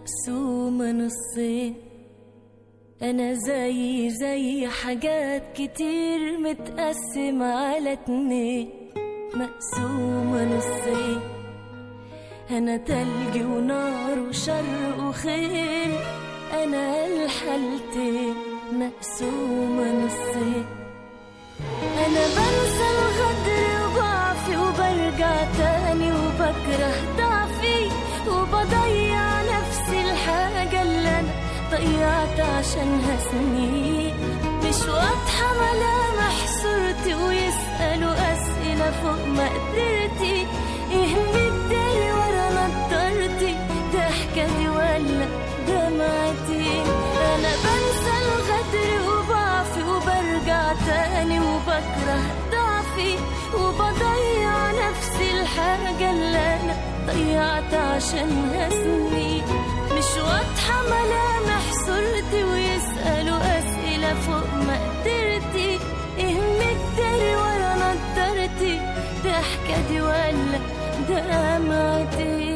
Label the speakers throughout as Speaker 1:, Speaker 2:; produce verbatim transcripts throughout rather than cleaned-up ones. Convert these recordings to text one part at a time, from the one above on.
Speaker 1: مقسومة نصين. أنا زي زي حاجات كتير متقسم على اتنين، مقسومة نصين. أنا تلج ونار وشر وخير، أنا الحالتين مقسومة نصين. أنا بنسى الغدر وضعفي وبرجع تاني وبكره ضعفي، وبضيع نفسي الحاجة اللي أنا ضيعت عشانها سنين. مش واضحة ملامح صورتي ويسألوا أسئلة فوق مقدرتي. إيه مداري ورا نضارتي؟ ضحكتي ولا دمعتي؟ أنا بنسى الغدر وضعفي وبرجع تاني وبكره ضعفي، وبضيع نفسي الحاجة اللي أنا ضيعت عشانها سنين. مش واضحة ملامح صورتي ويسألوا أسئلة فوق مقدرتي. إيه مداري ورا نضارتي؟ ضحكتي ولا دمعتي؟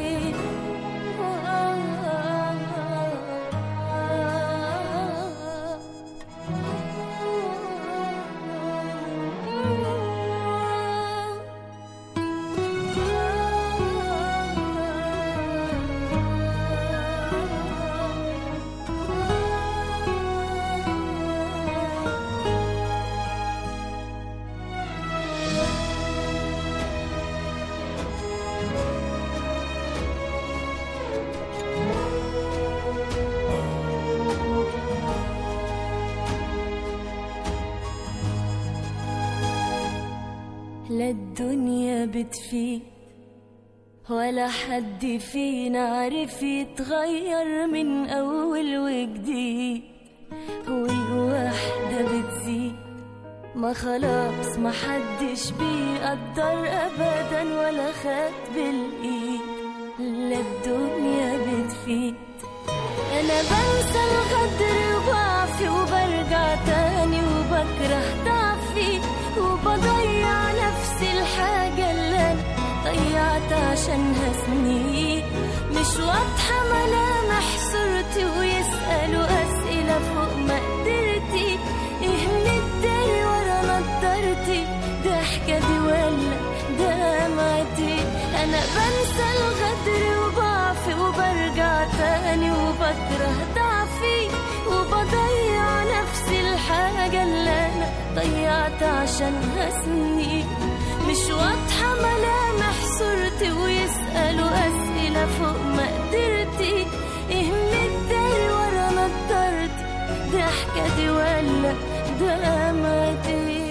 Speaker 1: لا الدنيا بتفيد ولا حد فينا عارف يتغير من أول وجديد، والوحدة بتزيد ما خلاص ما حدش بيقدر أبدا ولا خد بالإيد. لا الدنيا بتفيد. أنا بنسى الغدر وضعفي وبرجع تاني وبكره ضعفي، وبضيع نفسي الحاجة اللي أنا ضيعت عشانها سنين. مش واضحة ملامح صورتي ويسألوا أسئلة فوق مقدرتي. إيه مداري ورا نضارتي؟ ضحكتي ولا دمعتي؟ أنا بنسى الغدر وضعفي وبرجع تاني وبكره ضعفي، وبضيع نفسي الحاجة اللي أنا ضيعت عشانها سنين. مش واضحة ملامح صورتي ويسألوا أسئلة فوق مقدرتي. إيه مداري ورا نضارتي؟ ضحكتي ولا دمعتي؟